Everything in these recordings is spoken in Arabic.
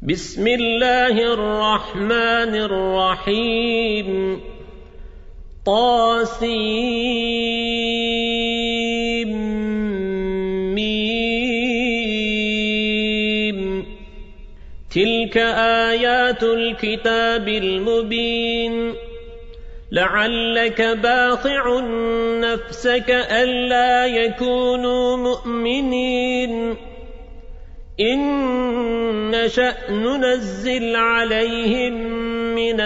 بسم الله الرحمن الرحيم طاسيم تلك آيات الكتاب المبين لعلك باخع نفسك ألا يكونوا مؤمنين إن نشأ ننزل عليهم من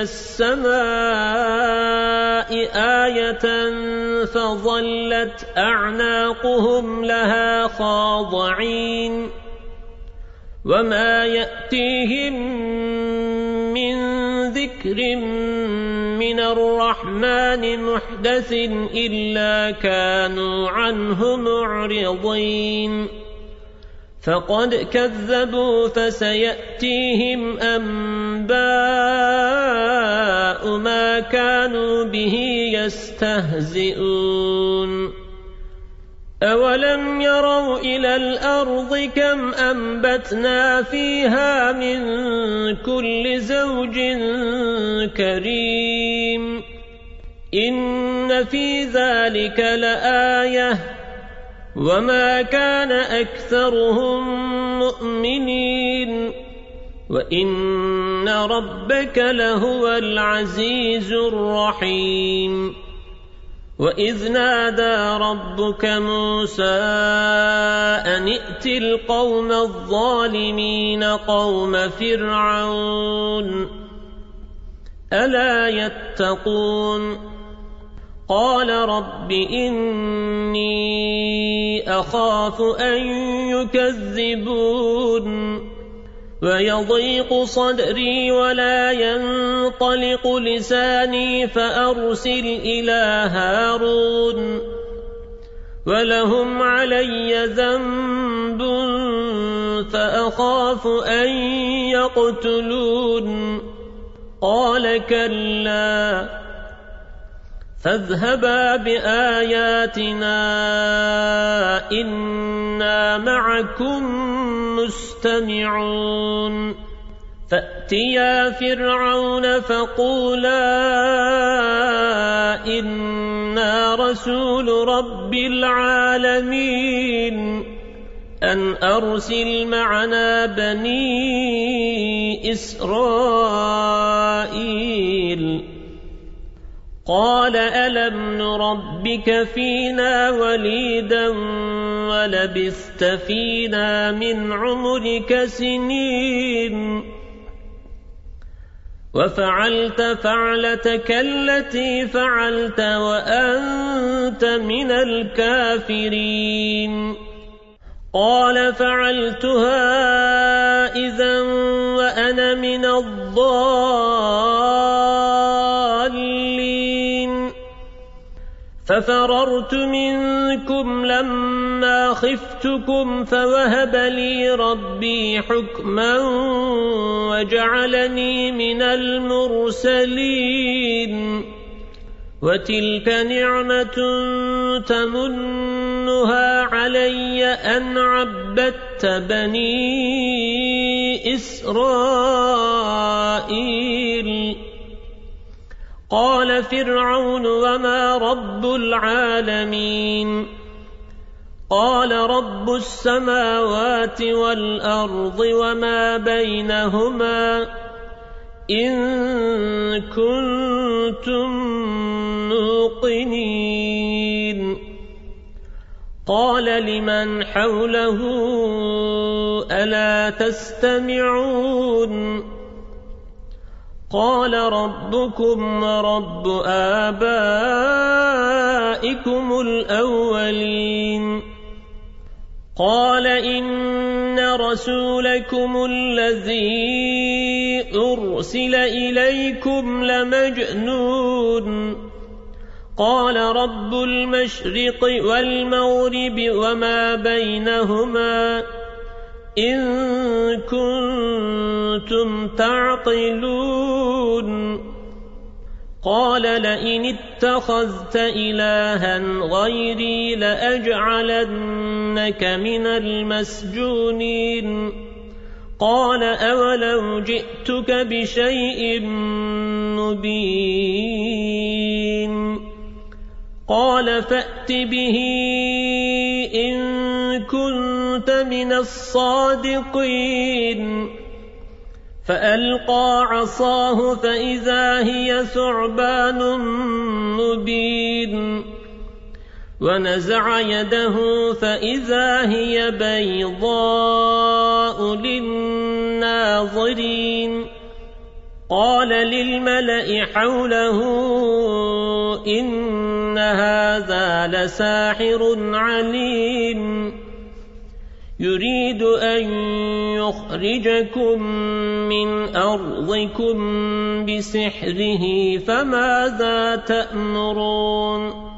السماء آية فظلت أعناقهم لها خاضعين وما يأتيهم من ذكر من الرحمن محدث إلا كانوا عنه معرضين فقد كذبوا فسيأتيهم أنباء ما كانوا به يستهزئون أولم يروا إلى الأرض كم أنبتنا فيها من كل زوج كريم إن في ذلك لآية وما كان أكثرهم مؤمنين وإن ربك لهو العزيز الرحيم وإذ نادى ربك موسى أن ائت القوم الظالمين قوم فرعون ألا يتقون قال رب إني أخاف أن يكذبون ويضيق صدري ولا ينطلق لساني فأرسل إلى هارون ولهم علي ذنب فأخاف أن يقتلون قال كلا فاذهبا بآياتنا إنا معكم مستمعون فأتيا فرعون فقولا إنا رسول رب العالمين أن أرسل معنا بني إسرائيل قال ألم نربك فينا وليدا ولبثت فينا من عمرك سنين وفعلت فعلتك التي فعلت وأنت من الكافرين قال فعلتها إذا وأنا من الضالين ففررت منكم لما خفتكم فوهب لي ربي حكما وجعلني من المرسلين وتلك نعمة تمنها علي أن عبدت بني إسرائيل قال فرعون وما رب العالمين قال رب السماوات والأرض وما بينهما إن كنتم موقنين قال لمن حوله ألا تستمعون قال ربكم ورب آبائكم الأولين قال إن رسولكم الذي أرسل إليكم لمجنون قال رب المشرق والمغرب وما بينهما إن كنتم تعقلون قال لئن اتخذت إلها غيري لأجعلنك من المسجونين قال أولو جئتك بشيء مبين قال فأت به إن كنت من الصادقين فألقى عصاه فإذا هي ثعبان مبين ونزع يده فإذا هي بيضاء للناظرين قال للملأ حوله إن هذا لساحر عليم يريد أن يخرجكم من أرضكم بسحره فماذا تأمرون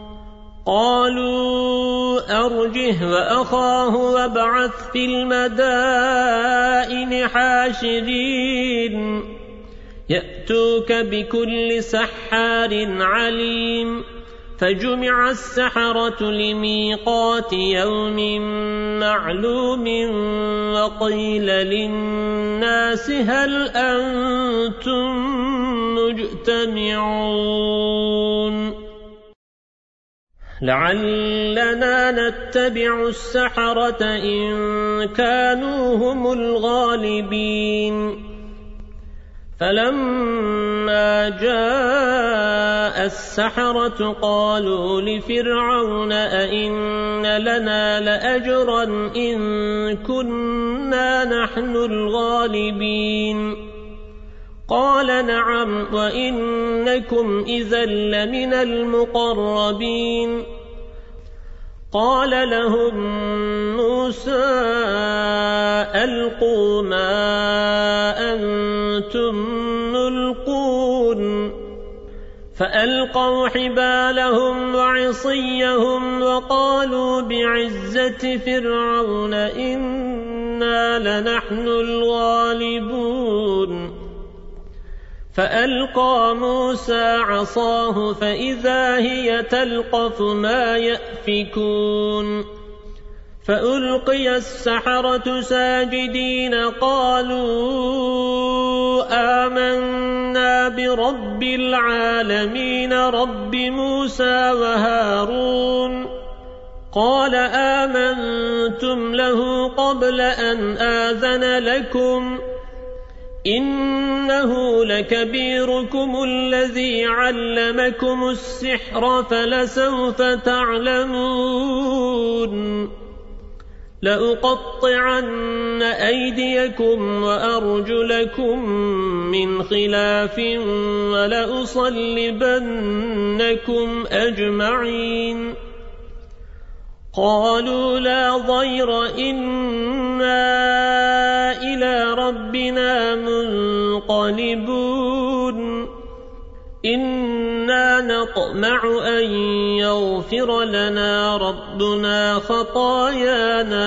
قالوا أرجه وأخاه وابعث في المدائن حاشرين يأتوك بكل سحار عليم فجمع السحرة لميقات يوم معلوم وقيل للناس هل أنتم مجتمعون لعلنا نتبع السحرة إن كانوا هم الغالبين فلما جاء السحرة قالوا لفرعون أئن لنا لأجرا إن كنا نحن الغالبين قال نعم وإنكم إذا لمن المقربين قال لهم موسى ألقوا ما أنتم ملقون فألقوا حبالهم وعصيهم وقالوا بعزة فرعون إنا لنحن الغالبون فألقى موسى عصاه فإذا هي تلقف ما يأفكون فألقي السحرة ساجدين قالوا آمنا برب العالمين رب موسى وهارون قال آمنتم له قبل أن آذن لكم إنه لكبيركم الذي علمكم السحر فلسوف تعلمون لأقطعن أيديكم وأرجلكم من خلاف ولأصلبنكم أجمعين قالوا لا ضير إنا إلى ربنا منقلبون إنا نطمع أن يغفر لنا ربنا خطايانا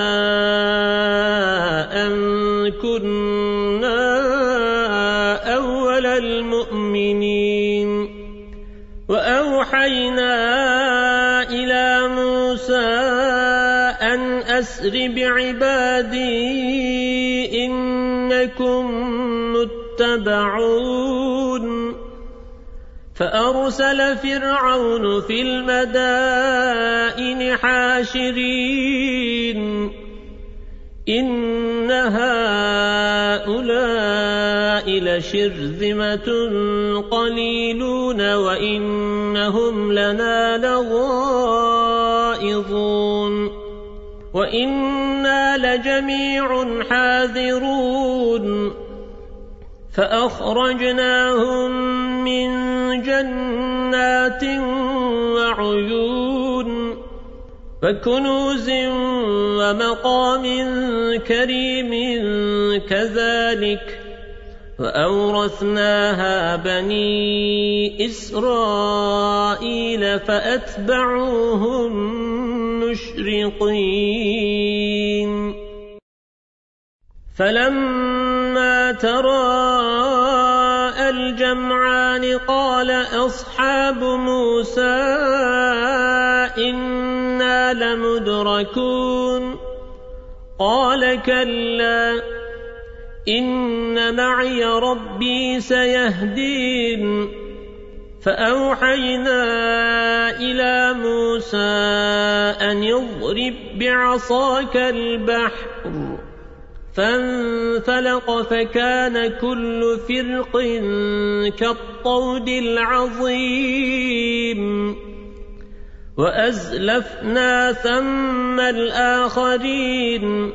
أن كنا أول المؤمنين وأوحينا إلى موسى أن أسر بعبادي إنكم متبعون فأرسل فرعون في المدائن حاشرين إن هؤلاء لشرذمة قليلون وإنهم لنا لغائظون وإنا لجميع حاذرون فأخرجناهم من جنات وعيون وكنوز ومقام كريم كذلك وأورثناها بني إسرائيل فأتبعوهم مشرقين فلما تراءى الجمعان قال أصحاب موسى إنا لمدركون قال كلا إن معي ربي سيهدين فأوحينا إلى موسى أن يضرب بعصاك البحر فانفلق فكان كل فرق كالطود العظيم وأزلفنا ثم الآخرين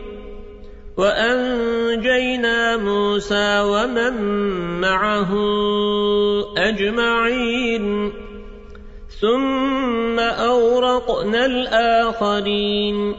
وأنجينا موسى ومن معه أجمعين ثم أورقنا الآخرين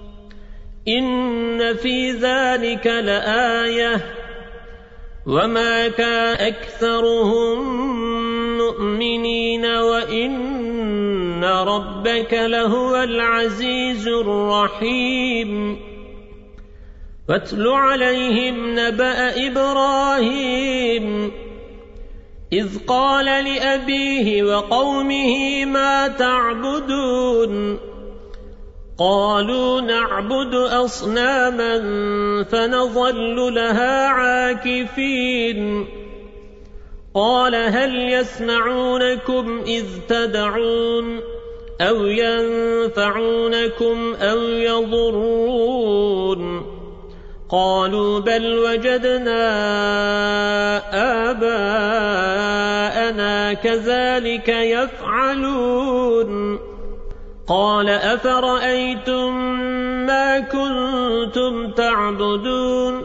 إن في ذلك لآية وما كان أكثرهم مؤمنين وإن ربك لهو العزيز الرحيم واتل عليهم نبأ إبراهيم إذ قال لأبيه وقومه ما تعبدون قالوا نعبد أصناما فنظل لها عاكفين قال هل يسمعونكم إذ تدعون أو ينفعونكم أو يضرون قالوا بل وجدنا آباءنا كذلك يفعلون قال أفرأيتم ما كنتم تعبدون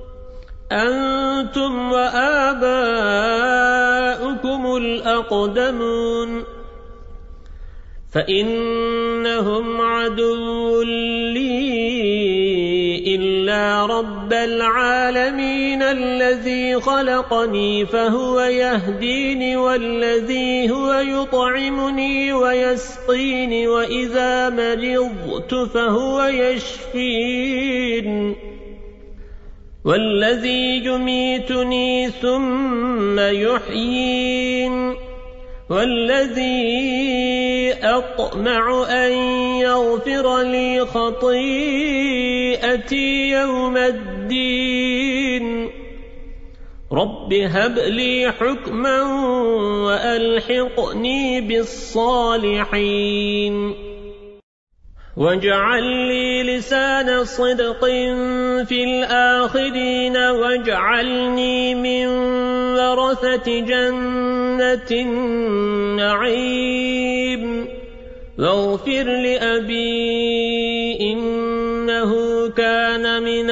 أنتم وآباؤكم الأقدمون فإنهم عدو لي إلا رب العالمين الذي خلقني فهو يهديني والذي هو يطعمني ويسقيني وإذا مرضت فهو يشفين والذي يميتني ثم يحيين والذي أطمع أن يغفر لي خطيئتي يوم الدين رب هب لي حكما وألحقني بالصالحين واجعل لي لسان صدق في الآخرين واجعلني من ورثة جنة النعيم واغفر لأبي إنه كان من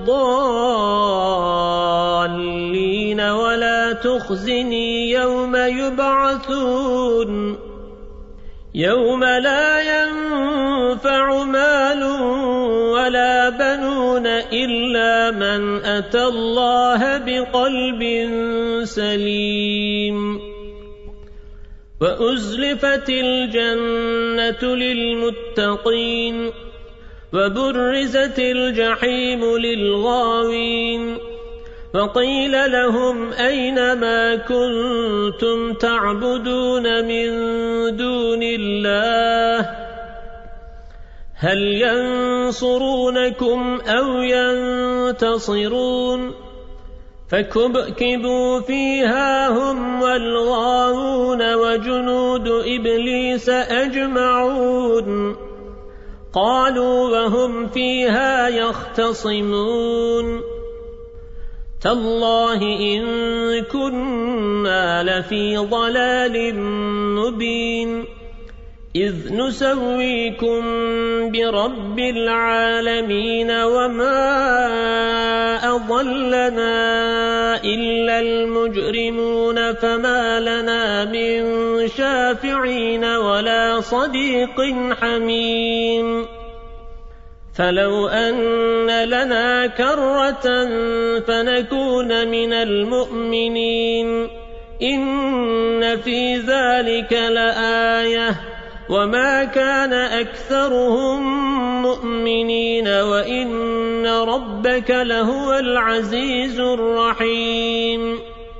الضالين ولا تخزني يوم يبعثون يوم لا ينفع مال ولا بنون إلا من أتى الله بقلب سليم وأزلفت الجنة للمتقين وبرزت الجحيم للغاوين وقيل لهم أين ما كنتم تعبدون من دون الله هل ينصرونكم أو ينتصرون فكبكبوا فيها هم والغاوون وجنود إبليس أجمعون قالوا وهم فيها يختصمون تالله إن كنا لفي ضلال مبين إذ نسويكم برب العالمين وما أضلنا إلا المجرمون فما لنا من شافعين ولا صديق حميم فلو أن لنا كرة فنكون من المؤمنين إن في ذلك لآية وما كان أكثرهم مؤمنين وإن ربك لهو العزيز الرحيم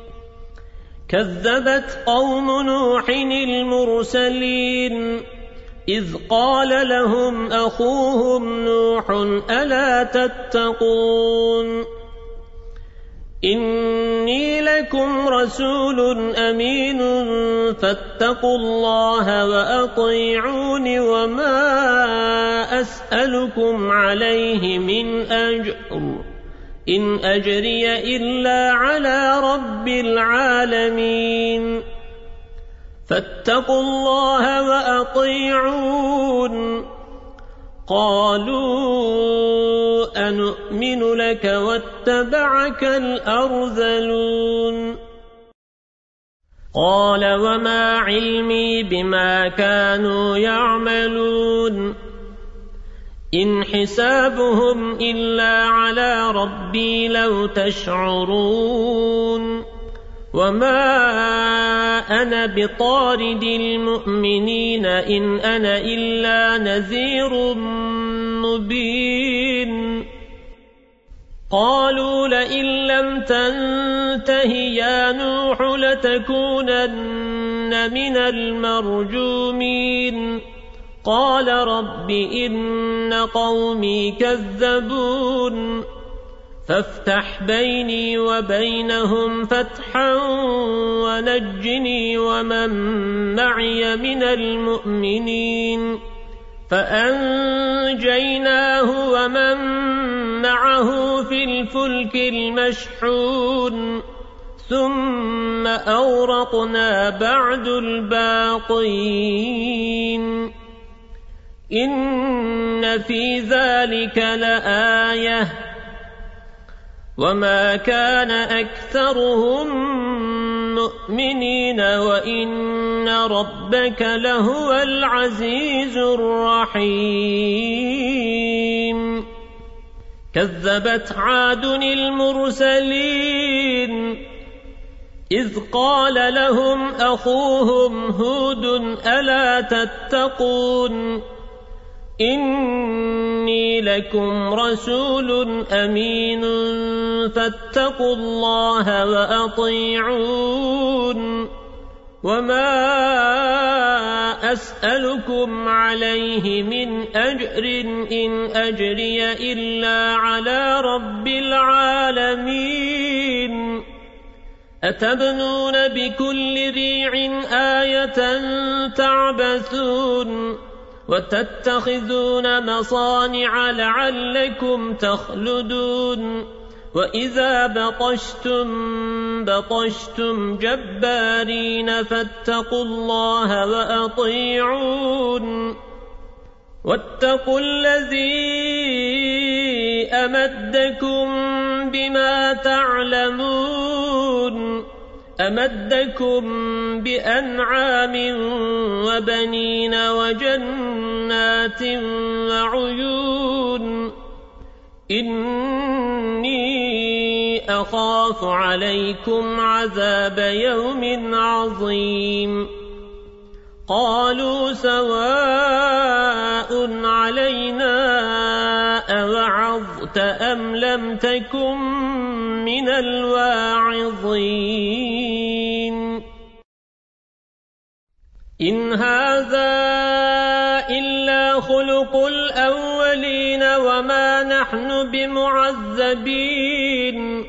كذبت قوم نوح المرسلين إذ قال لهم أخوهم نوح ألا تتقون إني لكم رسول أمين فاتقوا الله وأطيعون وما أسألكم عليه من أجر إن أجري إلا على رب العالمين فاتقوا الله وأطيعون قالوا أنؤمن لك واتبعك الأرذلون قال وما علمي بما كانوا يعملون إن حسابهم إلا على ربي لو تشعرون وما أنا بطارد المؤمنين إن أنا إلا نذير مبين قالوا لئن لم تنته يا نوح لتكونن من المرجومين قال رب إن قومي كذبون فافتح بيني وبينهم فتحا ونجني ومن معي من المؤمنين فأنجيناه ومن معه في الفلك المشحون ثم أورقنا بعد الباقين إن في ذلك لآية وما كان أكثرهم مؤمنين وإن ربك لهو العزيز الرحيم كذبت عاد المرسلين إذ قال لهم أخوهم هود ألا تتقون إني لكم رسول أمين فاتقوا الله وأطيعون وما أسألكم عليه من أجر إن أجري إلا على رب العالمين أتبنون بكل ريع آية تعبثون وتتخذون مصانع لعلكم تخلدون وإذا بطشتم جبارين فاتقوا الله وأطيعون واتقوا الذي أمدكم بما تعلمون أمدكم بأنعام وبنين وجنات وعيون إني أخاف عليكم عذاب يوم عظيم قالوا سواء علينا أوعظت أم لم تكن من الواعظين إن هذا إلا خلق الأولين وما نحن بمعذبين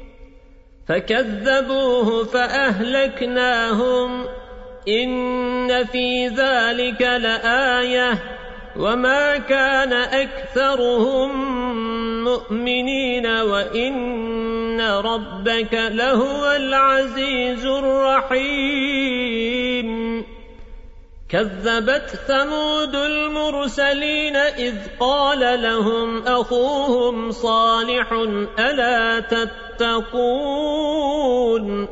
فكذبوه فأهلكناهم إن في ذلك لآية وما كان أكثرهم مؤمنين وإن ربك لهو العزيز الرحيم كذبت ثمود المرسلين إذ قال لهم أخوهم صالح ألا تتقون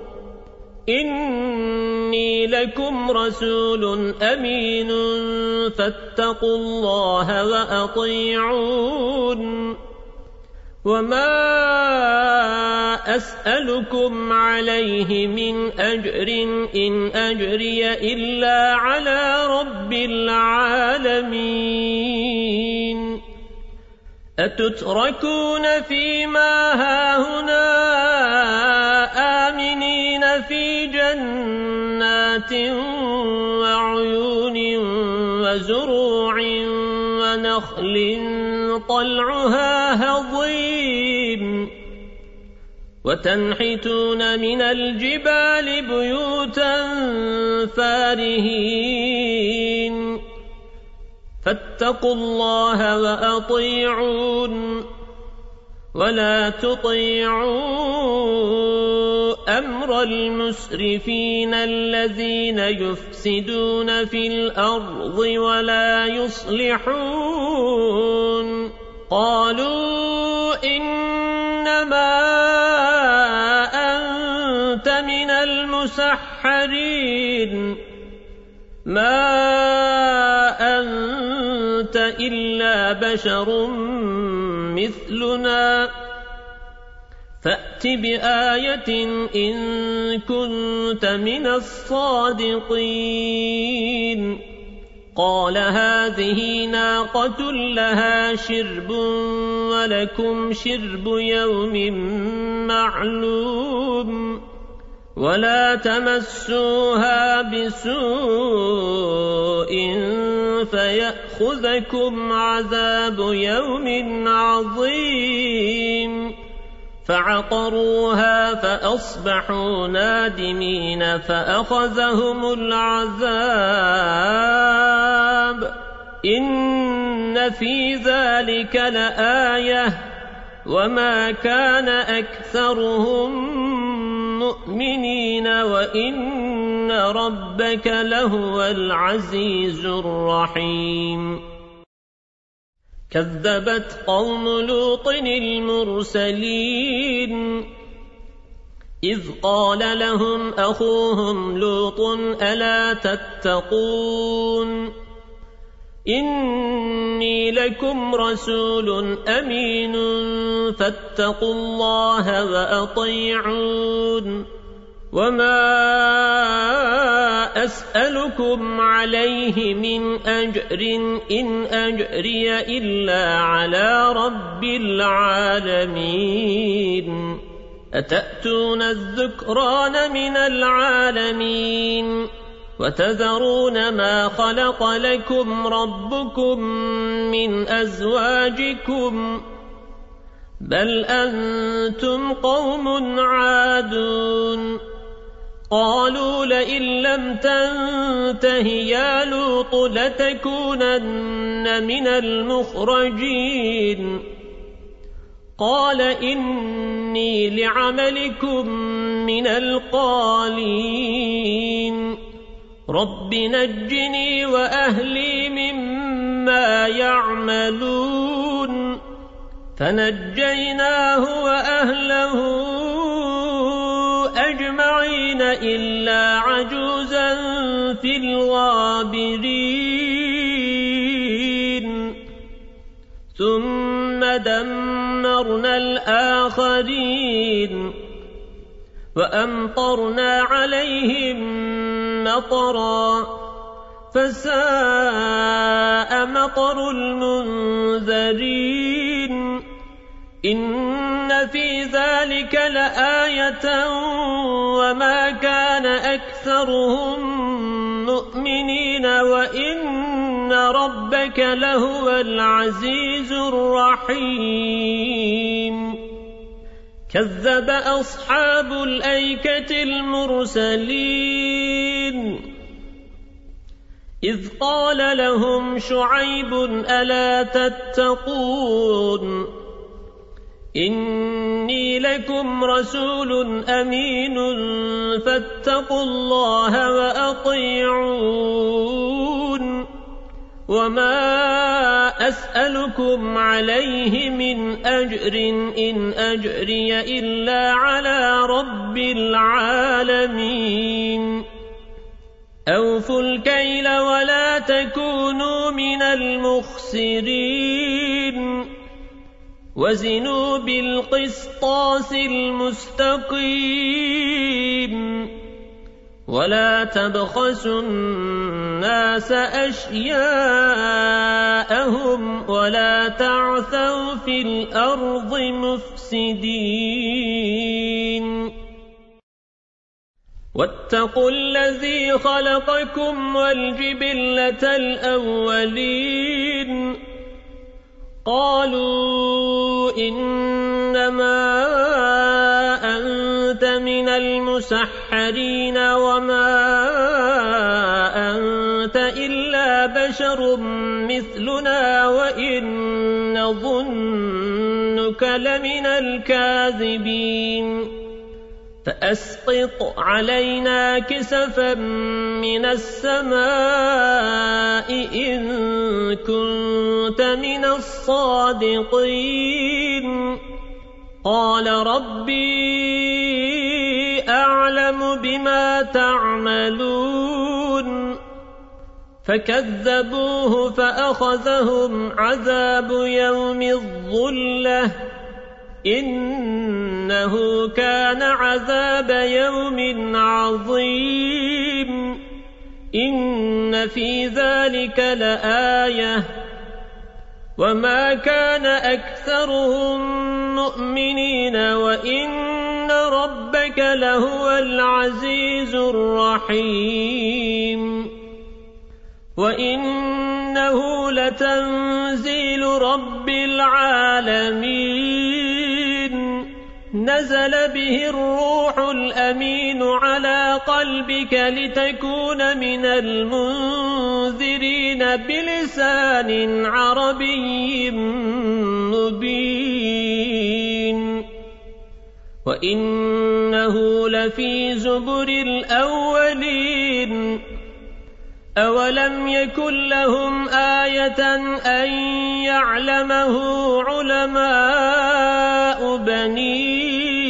إني لكم رسول أمين فاتقوا الله وأطيعون وما أسألكم عليه من أجر إن أجري إلا على رب العالمين أتتركون فيما هاهنا آمنين في جنات وعيون وزروع ونخل طلعها هضيم وتنحتون من الجبال بيوتا فارهين فاتقوا الله وأطيعون ولا تطيعوا أمر المسرفين الذين يفسدون في الأرض ولا يصلحون قالوا إنما أنت من المسحرين ما أنت إلا بشر مثلنا فأت بآية إن كنت من الصادقين قال هذه ناقة لها شرب ولكم شرب يوم معلوم ولا تمسوها بسوء فيأخذكم عذاب يوم عظيم فعقروها فأصبحوا نادمين فأخذهم العذاب إن في ذلك لآية وما كان أكثرهم مؤمنين وإن ربك لهو العزيز الرحيم كذبت قوم لوط المرسلين إذ قال لهم أخوهم لوط ألا تتقون إني لكم رسول أمين فاتقوا الله وأطيعون وما أسألكم عليه من أجر إن أجري إلا على رب العالمين أتأتون الذكران من العالمين وتذرون ما خلق لكم ربكم من أزواجكم بل أنتم قوم عادون قالوا لئن لم تنته يا لوط لتكونن من المخرجين قال إني لعملكم من القالين رب نجني وأهلي مما يعملون فنجيناه وأهله أجمعين إلا عجوزا في الغابرين ثم دمرنا الآخرين وأمطرنا عليهم مطرا فساء مطر المنذرين إن في ذلك لآية وما كان أكثرهم مؤمنين وإن ربك لهو العزيز الرحيم كذب أصحاب الأيكة المرسلين إذ قال لهم شعيب ألا تتقون إني لكم رسول أمين فاتقوا الله وأطيعون وما أسألكم عليه من أجر إن أجري إلا على رب العالمين أوفوا الكيل ولا تكونوا من المخسرين وزنوا بالقسطاس المستقيم ولا تبخسوا الناس أشياءهم ولا تعثوا في الأرض مفسدين واتقوا الذي خلقكم والجبلة الأولين قالوا إنما المسحرين وما أنت إلا بشر مثلنا وإن نظنك لمن الكاذبين فأسقط علينا كسفا من السماء إن كنت من الصادقين قال ربي أعلم بما تعملون فكذبوه فأخذهم عذاب يوم الظلة إنه كان عذاب يوم عظيم إن في ذلك لآية وما كان أكثرهم مؤمنين وإن ربك لهو العزيز الرحيم وإنه لتنزيل رب العالمين نزل به الروح الأمين على قلبك لتكون من المنذرين بلسان عربي مبين وإنه لفي زبر الأولين أولم يكن لهم آية أن يعلمه علماء بني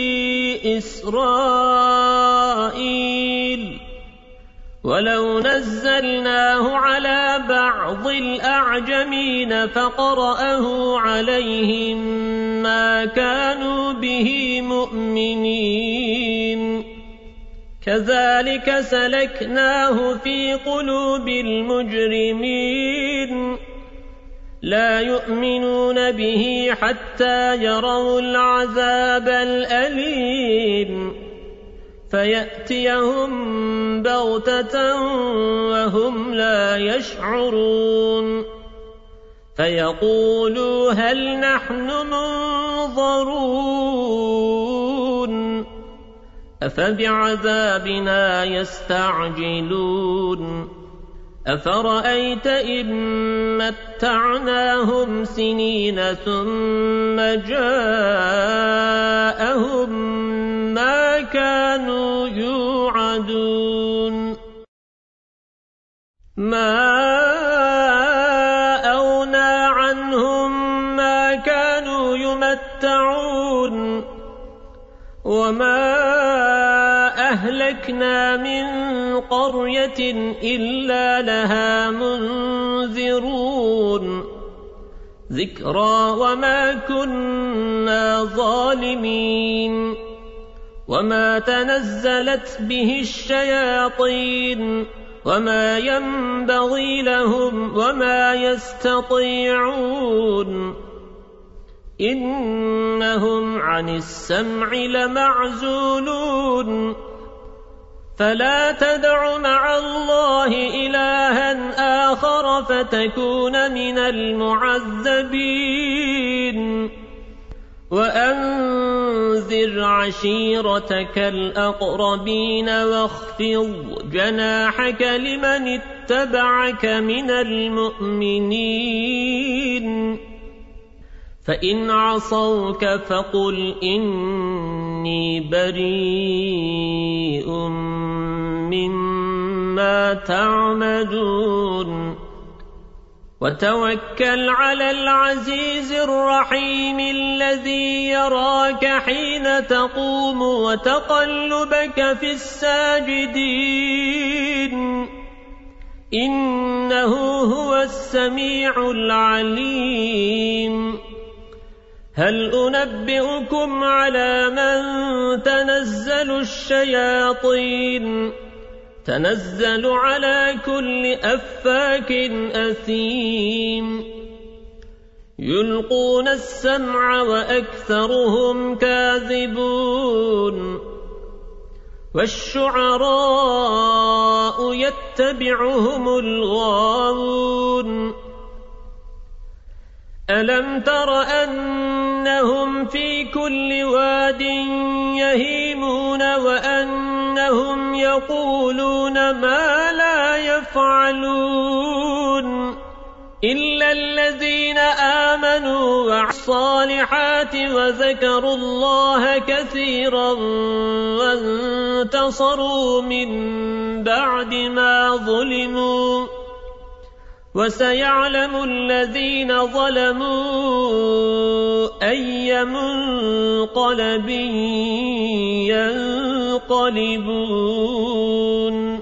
إسرائيل ولو نزلناه على بعض الأعجمين فقرأه عليهم ما كانوا به مؤمنين كذلك سلكناه في قلوب المجرمين لا يؤمنون به حتى يروا العذاب الأليم فيأتيهم بغتة وهم لا يشعرون فيقولوا هل نحن منظرون أفبعذابنا يستعجلون أفرأيت إن متعناهم سنين ثم جاءهم ما كانوا يوعدون ما أغنى عنهم ما كانوا يمتعون وما أهلكنا من قرية إلا لها منذرون ذكرى وما كنا ظالمين وما تنزلت به الشياطين وما ينبغي لهم وما يستطيعون إنهم عن السمع لمعزولون فلا تدع مع الله إلها آخر فتكون من المعذبين وأنذر عشيرتك الأقربين واخفض جناحك لمن اتبعك من المؤمنين فإن عصوك فقل إني بريء مما تعملون وتوكل على العزيز الرحيم الذي يراك حين تقوم وتقلبك في الساجدين إنه هو السميع العليم هل أنبئكم على من تنزل الشياطين تنزل على كل أفاك أثيم يلقون السمع وأكثرهم كاذبون والشعراء يتبعهم الغاوون ألم تر أنهم في كل واد يهيمون وأنهم يقولون ما لا يفعلون إلا الذين آمنوا وعملوا الصالحات وذكروا الله كثيرا وانتصروا من بعد ما ظلموا وسيعلم الذين ظلموا أي منقلب ينقلبون